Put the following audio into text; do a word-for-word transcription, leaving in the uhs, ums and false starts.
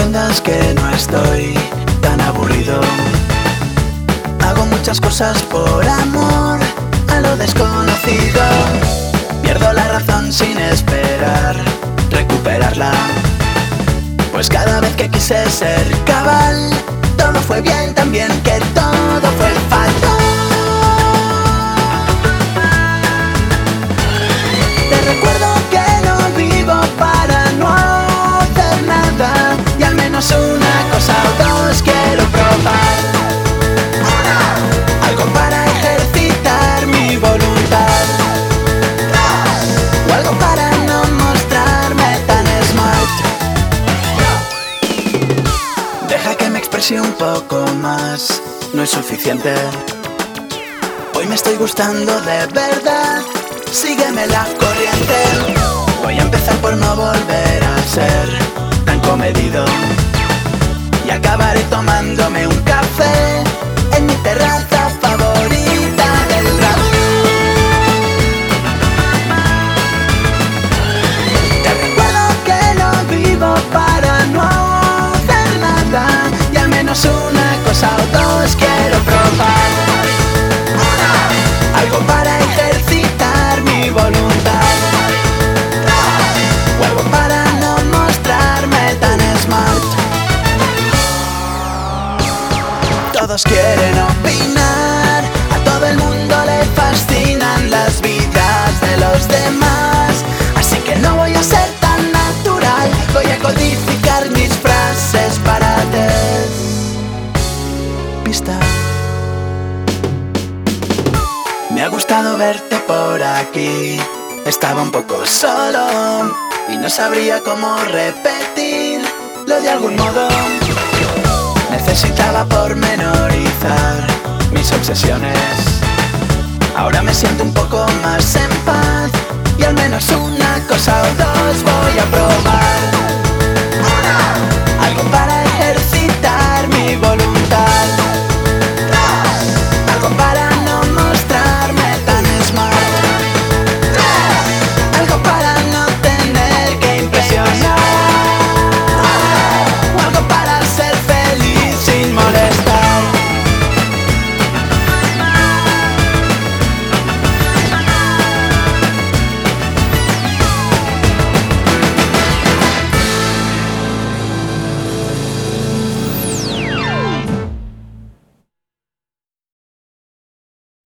entiendas que no estoy tan aburrido. Hago muchas cosas por amor a lo desconocido. Pierdo la razón sin esperar recuperarla, pues cada vez que quise ser cabal, todo fue bien, también que todo fue fatal. Te recuerdo que no vivo para no hacer nada, y al menos una cosa o dos quiero probar. Algo para ejercitar mi voluntad, o algo para no mostrarme tan smart. Deja que me exprese un poco más, no es suficiente. Hoy me estoy gustando de verdad, sígueme la corriente. Voy a empezar por no volver a ser tan comedido, y acabaré tomándome un café en mi terraza favorita del rap. Te recuerdo que no vivo para no hacer nada, y al menos una cosa o dos quiero probar. Algo para ejercitar mi voluntad, o algo para no mostrarme tan smart. Todos quieren opinar, a todo el mundo le fascinan las vidas de los demás, así que no voy a ser tan natural, voy a codificar mis frases para despistar. Me ha gustado verte por aquí, estaba un poco solo y no sabría cómo repetirlo de algún modo. Necesitaba pormenorizar mis obsesiones. Ahora me siento un poco más en paz, y al menos una cosa o dos voy a probar.